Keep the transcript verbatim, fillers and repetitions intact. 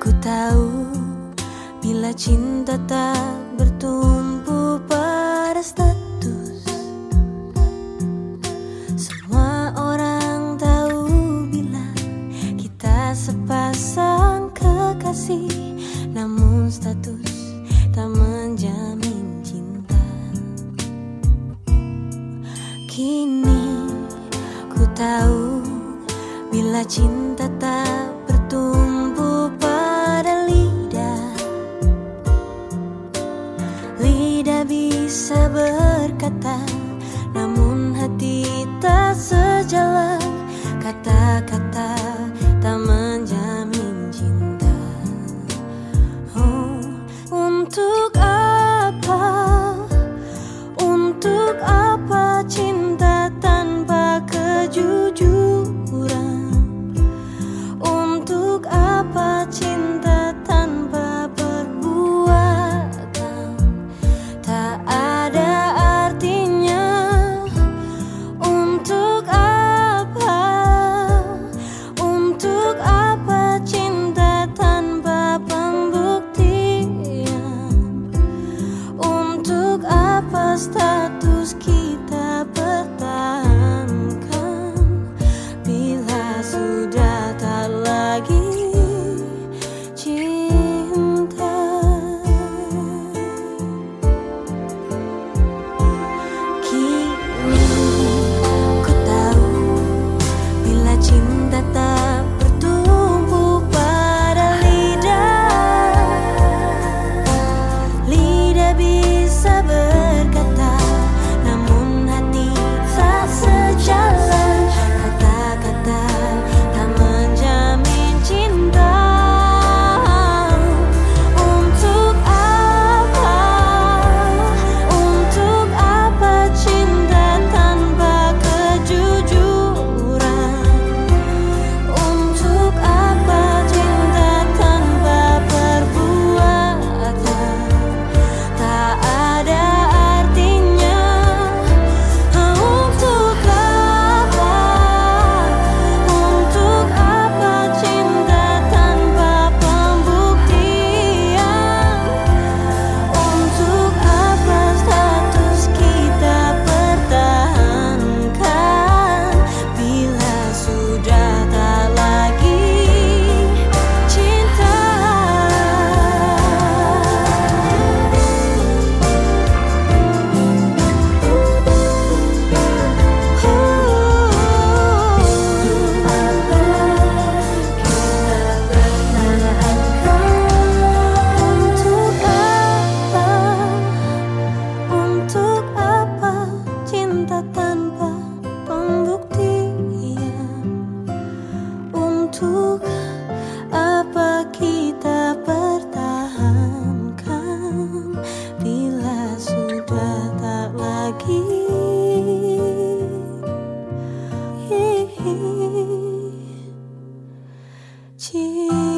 Ku tahu bila cinta tak bertumpu pada status. Semua orang tahu bila kita sepasang kekasih, namun status tak menjamin cinta. Kini ku tahu bila cinta tak bertumpu pada lidah. Lidah bisa berkata, namun hati tak sejalan. Kata-kata tak menjamin cinta. Oh, untuk apa? Untuk apa cinta tanpa kejujuran? Untuk apa cinta tanpa perbuatan? Tak ada artinya. Untuk apa? Untuk apa cinta tanpa pembuktian? Untuk apa status kita pertahankan bila sudah tak lagi cinta? Kini ku tahu bila cinta tak bertumpu pada lidah. Lidah bisa berkata, namun hati tak sejalan. Kata-kata tak menjamin cinta. Untuk apa? Untuk apa cinta tanpa kejujuran? Untuk apa cinta tanpa perbuatan? Tak ada artinya. Untuk apa? Untuk apa cinta tanpa pembuktian? Untuk apa status kita pertahankan bila sudah tak lagi cinta? Untuk apa cinta tanpa pembuktian? Untuk apa kita pertahankan bila sudah tak lagi cinta?